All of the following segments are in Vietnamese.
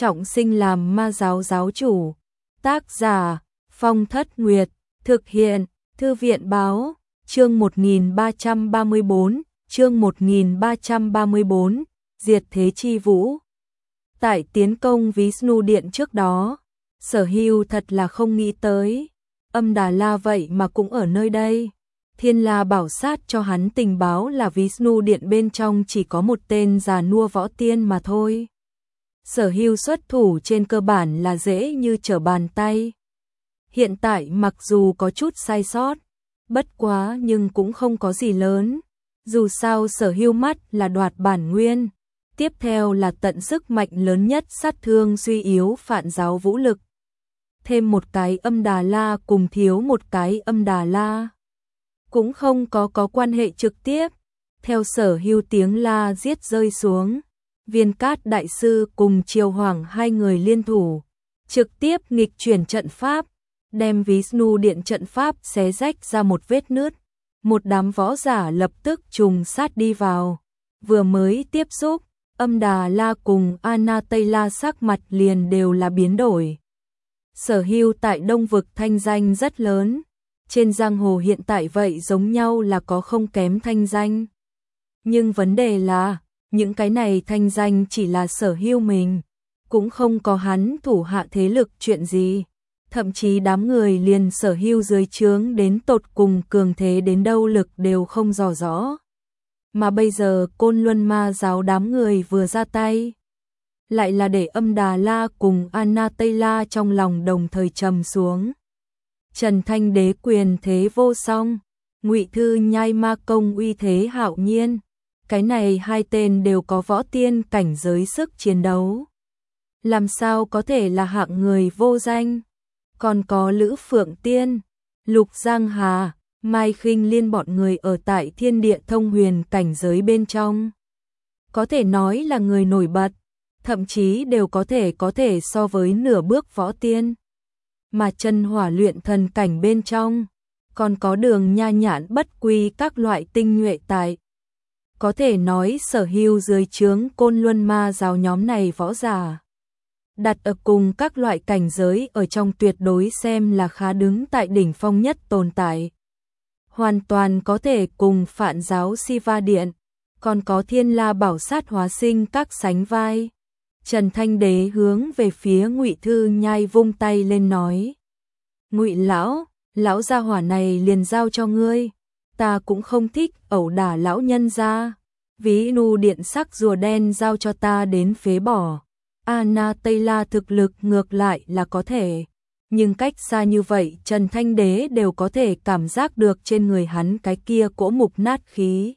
trọng sinh làm ma giáo giáo chủ. Tác giả Phong Thất Nguyệt, thực hiện Thư viện báo, chương 1334, chương 1334, Diệt Thế Chi Vũ. Tại tiến công Vishnu Điện trước đó, Sở Hưu thật là không nghĩ tới, Âm Đà La vậy mà cũng ở nơi đây. Thiên La Bảo Sát cho hắn tình báo là Vishnu Điện bên trong chỉ có một tên già nua võ tiên mà thôi. Sở Hưu xuất thủ trên cơ bản là dễ như trở bàn tay. Hiện tại mặc dù có chút sai sót, bất quá nhưng cũng không có gì lớn. Dù sao Sở Hưu mắt là đoạt bản nguyên, tiếp theo là tận sức mạnh lớn nhất sát thương suy yếu phản giáo vũ lực. Thêm một cái Âm Đà La cùng thiếu một cái Âm Đà La, cũng không có quan hệ trực tiếp. Theo Sở Hưu tiếng la giết rơi xuống, Viên Cát Đại Sư cùng Triều Hoàng hai người liên thủ, trực tiếp nghịch chuyển trận pháp, đem Vishnu Điện trận pháp xé rách ra một vết nứt. Một đám võ giả lập tức trùng sát đi vào. Vừa mới tiếp xúc, Âm Đà La cùng Anastasia sắc mặt liền đều là biến đổi. Sở Hưu tại Đông Vực thanh danh rất lớn, trên giang hồ hiện tại vậy giống nhau là có không kém thanh danh. Nhưng vấn đề là, những cái này thanh danh chỉ là Sở Hưu mình, cũng không có hắn thủ hạ thế lực chuyện gì. Thậm chí đám người liền Sở Hưu dưới trướng đến tột cùng cường thế đến đâu lực đều không dò rõ. Mà bây giờ Côn Luân Ma giáo đám người vừa ra tay, lại là để Âm Đà La cùng Anastasia trong lòng đồng thời trầm xuống. Trần Thanh Đế quyền thế vô song, Ngụy Thư Nhai Ma Công uy thế hạo nhiên, cái này hai tên đều có võ tiên cảnh giới sức chiến đấu. Làm sao có thể là hạng người vô danh? Còn có Lữ Phượng Tiên, Lục Giang Hà, Mai Khinh Liên bọn người ở tại Thiên Địa Thông Huyền cảnh giới bên trong. Có thể nói là người nổi bật, thậm chí đều có thể so với nửa bước võ tiên. Mà chân hỏa luyện thần cảnh bên trong, còn có Đường Nha Nhạn Bất Quy các loại tinh nhuệ tài. Có thể nói Sở Hưu dưới trướng Côn Luân Ma giáo nhóm này võ giả, đặt ở cùng các loại cảnh giới ở trong tuyệt đối xem là khá đứng tại đỉnh phong nhất tồn tại. Hoàn toàn có thể cùng Phạn giáo Siva Điện, còn có Thiên La Bảo Sát hóa sinh các sánh vai. Trần Thanh Đế hướng về phía Ngụy Thư Nhai vung tay lên nói: "Ngụy lão gia hỏa này liền giao cho ngươi, ta cũng không thích ẩu đả lão nhân gia. Vishnu Điện sắc rùa đen giao cho ta đến phế bỏ. Anastasia thực lực ngược lại là có thể, nhưng cách xa như vậy Trần Thanh Đế đều có thể cảm giác được trên người hắn cái kia cỗ mục nát khí.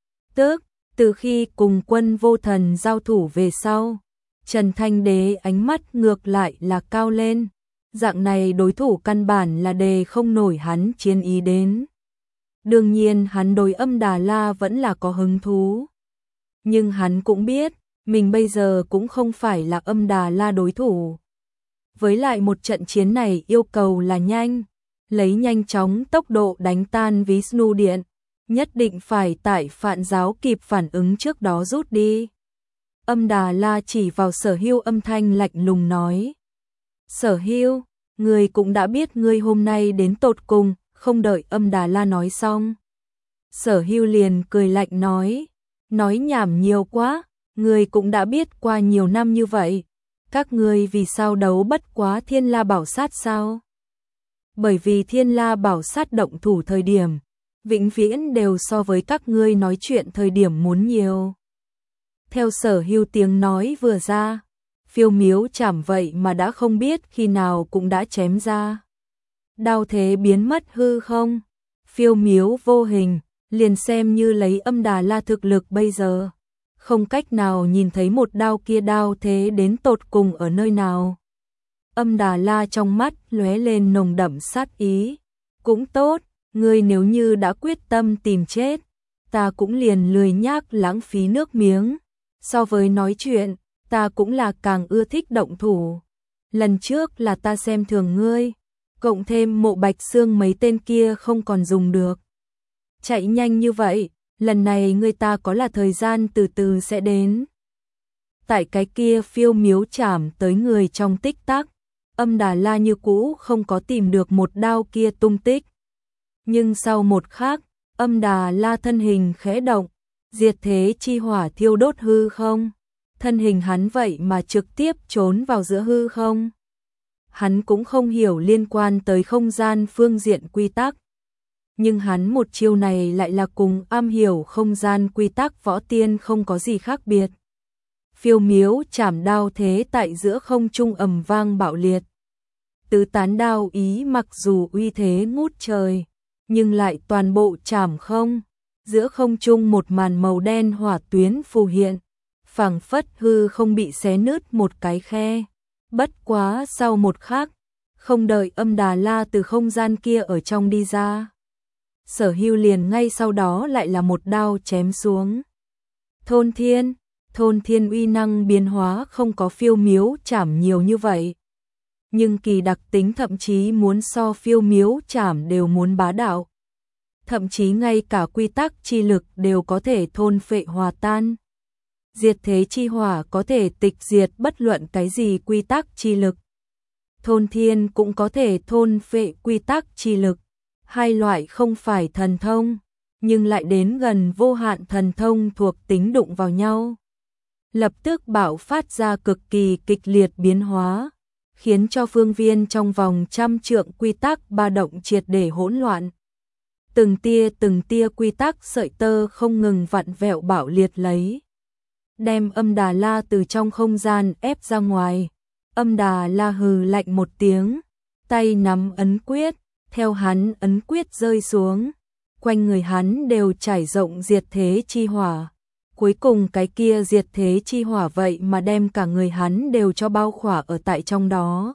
Từ khi cùng Quân Vô Thần giao thủ về sau, Trần Thanh Đế ánh mắt ngược lại là cao lên, dạng này đối thủ căn bản là đề không nổi hắn chiến ý đến. Đương nhiên hắn đối Âm Đà La vẫn là có hứng thú, nhưng hắn cũng biết, mình bây giờ cũng không phải là Âm Đà La đối thủ. Với lại một trận chiến này yêu cầu là nhanh, lấy nhanh chóng tốc độ đánh tan Vishnu Điện, nhất định phải tại Phạn giáo kịp phản ứng trước đó rút đi." Âm Đà La chỉ vào Sở Hưu âm thanh lạnh lùng nói: "Sở Hưu, ngươi cũng đã biết ngươi hôm nay đến tột cùng." Không đợi Âm Đà La nói xong, Sở Hưu liền cười lạnh nói nhảm nhiều quá, ngươi cũng đã biết qua nhiều năm như vậy, các ngươi vì sao đấu bất quá Thiên La Bảo Sát sao? Bởi vì Thiên La Bảo Sát động thủ thời điểm, vĩnh viễn đều so với các ngươi nói chuyện thời điểm muốn nhiều. Theo Sở Hưu tiếng nói vừa ra, phiêu miếu chảm vậy mà đã không biết khi nào cũng đã chém ra. Đao thế biến mất hư không, phiêu miếu vô hình, liền xem như lấy Âm Đà La thực lực bây giờ, không cách nào nhìn thấy một đao kia đao thế đến tột cùng ở nơi nào. Âm Đà La trong mắt lóe lên nồng đậm sát ý. "Cũng tốt, ngươi nếu như đã quyết tâm tìm chết, ta cũng liền lười nhác lãng phí nước miếng. So với nói chuyện, ta cũng là càng ưa thích động thủ. Lần trước là ta xem thường ngươi, cộng thêm Mộ Bạch Xương mấy tên kia không còn dùng được. Chạy nhanh như vậy, lần này ngươi ta có là thời gian từ từ sẽ đến." Tại cái kia phiêu miếu chảm tới người trong tích tắc, Âm Đà La như cũ không có tìm được một đao kia tung tích. Nhưng sau một khắc, Âm Đà La thân hình khẽ động, diệt thế chi hỏa thiêu đốt hư không. Thân hình hắn vậy mà trực tiếp trốn vào giữa hư không. Hắn cũng không hiểu liên quan tới không gian phương diện quy tắc. Nhưng hắn một chiêu này lại là cùng am hiểu không gian quy tắc võ tiên không có gì khác biệt. Phiêu miếu chảm đao thế tại giữa không trung ầm vang bạo liệt. Tứ tán đao ý mặc dù uy thế ngút trời, nhưng lại toàn bộ chảm không. Giữa không trung một màn màu đen hỏa tuyến phù hiện, phảng phất hư không bị xé nứt một cái khe. Bất quá sau một khắc, không đợi Âm Đà La từ không gian kia ở trong đi ra, Sở Hưu liền ngay sau đó lại là một đao chém xuống. Thôn thiên uy năng biến hóa không có phiêu miếu chảm nhiều như vậy. Nhưng kỳ đặc tính thậm chí muốn so phiêu miếu chảm đều muốn bá đạo. Thậm chí ngay cả quy tắc chi lực đều có thể thôn phệ hòa tan. Diệt thế chi hỏa có thể tịch diệt bất luận cái gì quy tắc chi lực. Thôn thiên cũng có thể thôn phệ quy tắc chi lực. Hai loại không phải thần thông, nhưng lại đến gần vô hạn thần thông thuộc tính đụng vào nhau. Lập tức bạo phát ra cực kỳ kịch liệt biến hóa, khiến cho phương viên trong vòng 100 trượng quy tắc ba động triệt để hỗn loạn. Từng tia quy tắc sợi tơ không ngừng vặn vẹo bạo liệt lấy. Đem Âm Đà La từ trong không gian ép ra ngoài. Âm Đà La hừ lạnh một tiếng, tay nắm ấn quyết, theo hắn ấn quyết rơi xuống. Quanh người hắn đều trải rộng diệt thế chi hỏa. Cuối cùng cái kia diệt thế chi hỏa vậy mà đem cả người hắn đều cho bao khỏa ở tại trong đó.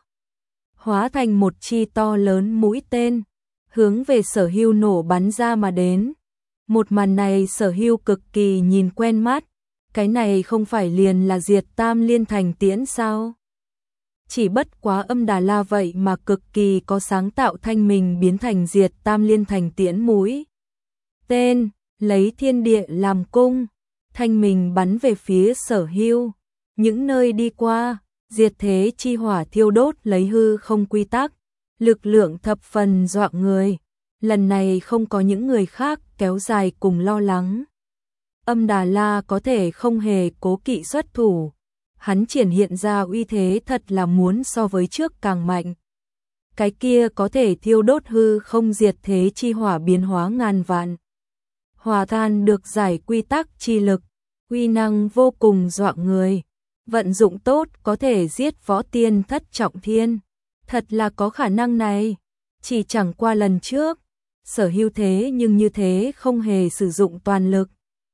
Hóa thành một chi to lớn mũi tên, hướng về Sở Hưu nổ bắn ra mà đến. Một màn này Sở Hưu cực kỳ nhìn quen mắt, cái này không phải liền là diệt Tam Liên Thành Tiễn sao? Chỉ bất quá Âm Đà La vậy mà cực kỳ có sáng tạo thanh mình biến thành diệt Tam Liên Thành Tiễn mũi tên, lấy thiên địa làm cung, thanh mình bắn về phía Sở Hưu. Những nơi đi qua, diệt thế chi hỏa thiêu đốt lấy hư không quy tắc, lực lượng thập phần dọa người. Lần này không có những người khác kéo dài cùng lo lắng. Âm Đà La có thể không hề cố kỵ xuất thủ. Hắn triển hiện ra uy thế thật là muốn so với trước càng mạnh. Cái kia có thể thiêu đốt hư không diệt thế chi hỏa biến hóa ngàn vạn. Hòa tan được giải quy tắc chi lực, uy năng vô cùng dọa người. Vận dụng tốt có thể giết võ tiên thất trọng thiên. Thật là có khả năng này. Chỉ chẳng qua lần trước, Sở Hưu thế nhưng như thế không hề sử dụng toàn lực.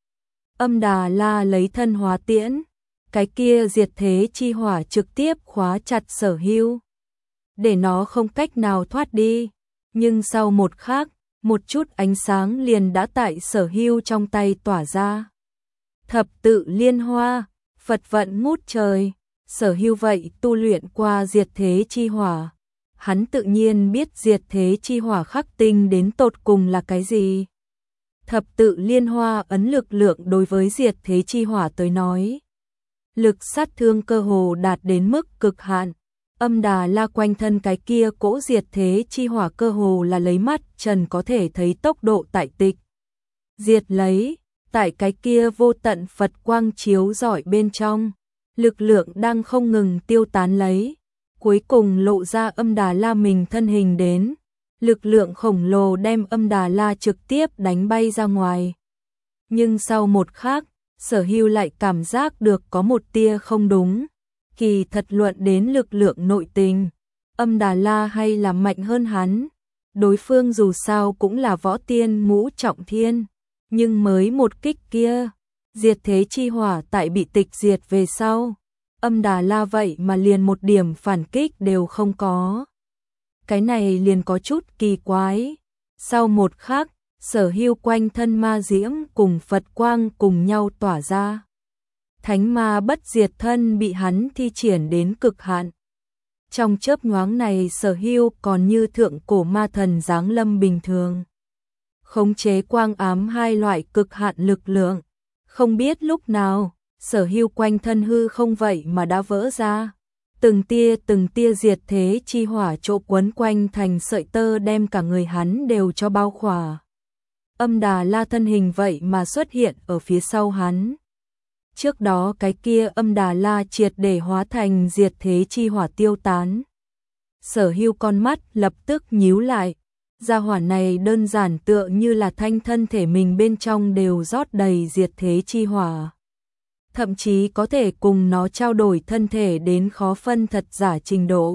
Âm Đà La lấy thân hóa tiễn, cái kia diệt thế chi hỏa trực tiếp khóa chặt Sở Hưu, để nó không cách nào thoát đi. Nhưng sau một khắc, một chút ánh sáng liền đã tại Sở Hưu trong tay tỏa ra. Thập tự liên hoa, Phật vận ngút trời. Sở Hưu vậy tu luyện qua diệt thế chi hỏa, hắn tự nhiên biết diệt thế chi hỏa khắc tinh đến tột cùng là cái gì. Thập tự liên hoa ấn lực lượng đối với diệt thế chi hỏa tới nói, lực sát thương cơ hồ đạt đến mức cực hạn. Âm Đà La quanh thân cái kia cỗ diệt thế chi hỏa cơ hồ là lấy mắt trần có thể thấy tốc độ tại tịch diệt lấy. Tại cái kia vô tận Phật quang chiếu rọi bên trong, lực lượng đang không ngừng tiêu tán lấy. Cuối cùng lộ ra Âm Đà La mình thân hình đến. Lực lượng khổng lồ đem Âm Đà La trực tiếp đánh bay ra ngoài. Nhưng sau một khắc, Sở Hưu lại cảm giác được có một tia không đúng. Kỳ thật luận đến lực lượng nội tình, Âm Đà La hay là mạnh hơn hắn. Đối phương dù sao cũng là võ tiên ngũ trọng thiên. Nhưng mới một kích kia, diệt thế chi hỏa tại bị tịch diệt về sau, Âm Đà La vậy mà liền một điểm phản kích đều không có. Cái này liền có chút kỳ quái. Sau một khắc, Sở Hưu quanh thân ma diễm cùng Phật quang cùng nhau tỏa ra. Thánh ma bất diệt thân bị hắn thi triển đến cực hạn. Trong chớp nhoáng này Sở Hưu còn như thượng cổ ma thần giáng lâm bình thường. Khống chế quang ám hai loại cực hạn lực lượng. Không biết lúc nào, Sở Hưu quanh thân hư không vậy mà đã vỡ ra. Từng tia diệt thế chi hỏa chỗ quấn quanh thành sợi tơ đem cả người hắn đều cho bao khỏa. Âm Đà La thân hình vậy mà xuất hiện ở phía sau hắn. Trước đó cái kia Âm Đà La triệt để hóa thành diệt thế chi hỏa tiêu tán. Sở Hưu con mắt lập tức nhíu lại. Gia hỏa này đơn giản tựa như là thanh thân thể mình bên trong đều rót đầy diệt thế chi hỏa. Thậm chí có thể cùng nó trao đổi thân thể đến khó phân thật giả trình độ.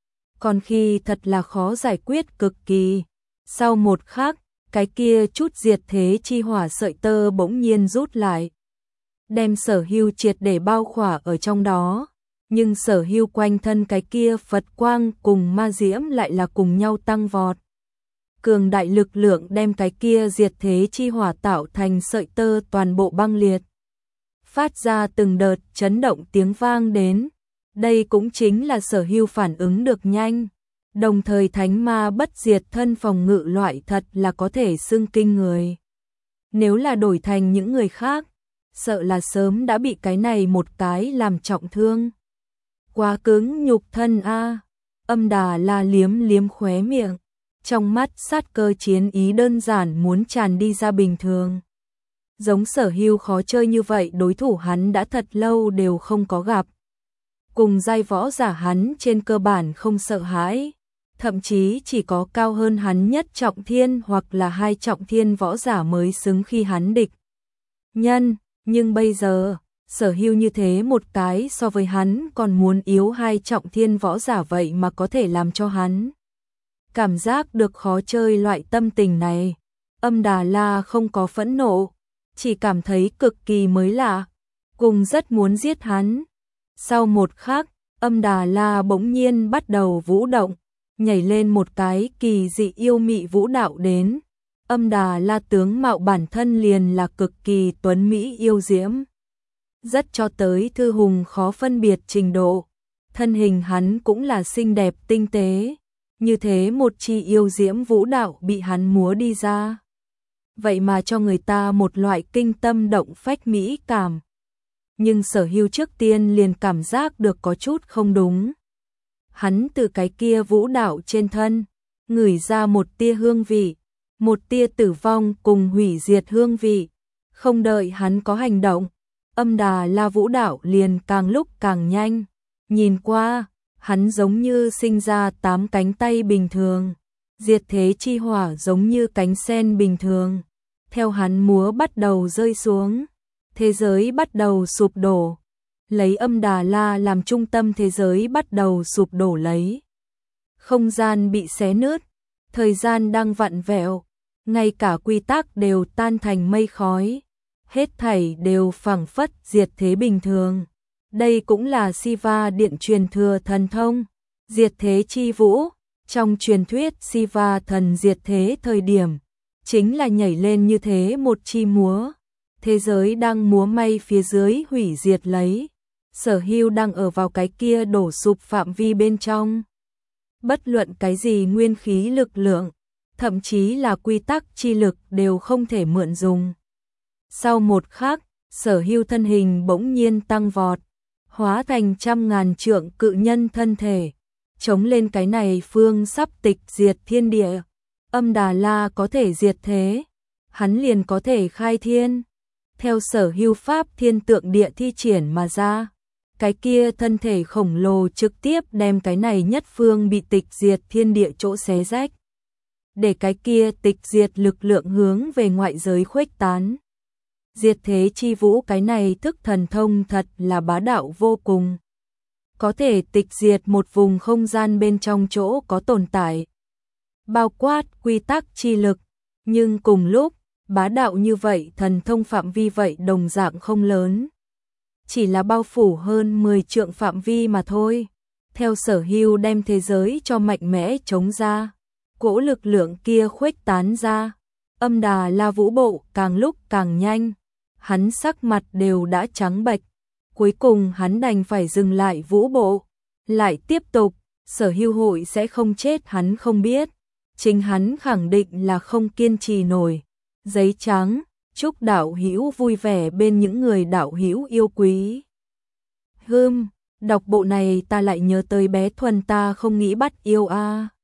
Còn khi thật là khó giải quyết cực kỳ. Sau một khắc, cái kia chút diệt thế chi hỏa sợi tơ bỗng nhiên rút lại. Đem Sở Hưu triệt để bao khỏa ở trong đó. Nhưng Sở Hưu quanh thân cái kia Phật quang cùng ma diễm lại là cùng nhau tăng vọt. Cường đại lực lượng đem cái kia diệt thế chi hỏa tạo thành sợi tơ toàn bộ băng liệt. Phát ra từng đợt chấn động tiếng vang đến. Đây cũng chính là Sở Hưu phản ứng được nhanh. Đồng thời thánh ma bất diệt thân phòng ngự loại thật là có thể xưng kinh người. Nếu là đổi thành những người khác, sợ là sớm đã bị cái này một cái làm trọng thương. Quá cứng nhục thân a. Âm Đà La liếm liếm khóe miệng. Trong mắt sát cơ chiến ý đơn giản muốn tràn đi ra bình thường. Giống Sở Hưu khó chơi như vậy đối thủ hắn đã thật lâu đều không có gặp. Cùng giai võ giả hắn trên cơ bản không sợ hãi. Thậm chí chỉ có cao hơn hắn nhất trọng thiên hoặc là hai trọng thiên võ giả mới xứng khi hắn địch nhân. Nhưng bây giờ, Sở Hưu như thế một cái so với hắn còn muốn yếu hai trọng thiên võ giả vậy mà có thể làm cho hắn cảm giác được khó chơi loại tâm tình này. Âm Đà La không có phẫn nộ, chỉ cảm thấy cực kỳ mới lạ, cùng rất muốn giết hắn. Sau một khắc, Âm Đà La bỗng nhiên bắt đầu vũ động, nhảy lên một cái kỳ dị yêu mị vũ đạo đến. Âm Đà La tướng mạo bản thân liền là cực kỳ tuấn mỹ yêu diễm. Rất cho tới thư hùng khó phân biệt trình độ. Thân hình hắn cũng là xinh đẹp tinh tế. Như thế một chi yêu diễm vũ đạo bị hắn múa đi ra. Vậy mà cho người ta một loại kinh tâm động phách mỹ cảm. Nhưng Sở Hưu trước tiên liền cảm giác được có chút không đúng. Hắn từ cái kia vũ đạo trên thân, ngửi ra một tia hương vị, một tia tử vong cùng hủy diệt hương vị. Không đợi hắn có hành động, Âm Đà La vũ đạo liền càng lúc càng nhanh. Nhìn qua, hắn giống như sinh ra 8 cánh tay bình thường, diệt thế chi hỏa giống như cánh sen bình thường. Theo hắn múa bắt đầu rơi xuống, thế giới bắt đầu sụp đổ. Lấy Âm Đà La làm trung tâm thế giới bắt đầu sụp đổ lấy. Không gian bị xé nứt, thời gian đang vặn vẹo, ngay cả quy tắc đều tan thành mây khói. Hết thảy đều phảng phất diệt thế bình thường. Đây cũng là Siva điện truyền thừa thần thông, diệt thế chi vũ. Trong truyền thuyết Siva thần diệt thế thời điểm, chính là nhảy lên như thế một chi múa. Thế giới đang múa may phía dưới hủy diệt lấy. Sở Hưu đang ở vào cái kia đổ sụp phạm vi bên trong. Bất luận cái gì nguyên khí lực lượng, thậm chí là quy tắc chi lực đều không thể mượn dùng. Sau một khắc, Sở Hưu thân hình bỗng nhiên tăng vọt, hóa thành trăm ngàn trượng cự nhân thân thể, chống lên cái này phương sắp tịch diệt thiên địa. Âm Đà La có thể diệt thế, hắn liền có thể khai thiên. Theo Sở Hưu pháp thiên tượng địa thi triển mà ra, cái kia thân thể khổng lồ trực tiếp đem cái này nhất phương bị tịch diệt thiên địa chỗ xé rách. Để cái kia tịch diệt lực lượng hướng về ngoại giới khuếch tán. Diệt thế chi vũ cái này thức thần thông thật là bá đạo vô cùng. Có thể tịch diệt một vùng không gian bên trong chỗ có tồn tại. Bao quát quy tắc chi lực, nhưng cùng lúc, bá đạo như vậy thần thông phạm vi vậy đồng dạng không lớn. Chỉ là bao phủ hơn 10 trượng phạm vi mà thôi. Theo Sở Hưu đem thế giới cho mạnh mẽ chống ra, cỗ lực lượng kia khuếch tán ra. Âm Đà La vũ bộ càng lúc càng nhanh. Hắn sắc mặt đều đã trắng bệch. Cuối cùng hắn đành phải dừng lại vũ bộ. Lại tiếp tục, Sở Hưu hội sẽ không chết hắn không biết. Chính hắn khẳng định là không kiên trì nổi. Giấy trắng, chúc đạo hữu vui vẻ bên những người đạo hữu yêu quý. Đọc bộ này ta lại nhớ tới bé Thuần ta không nghĩ bắt yêu a.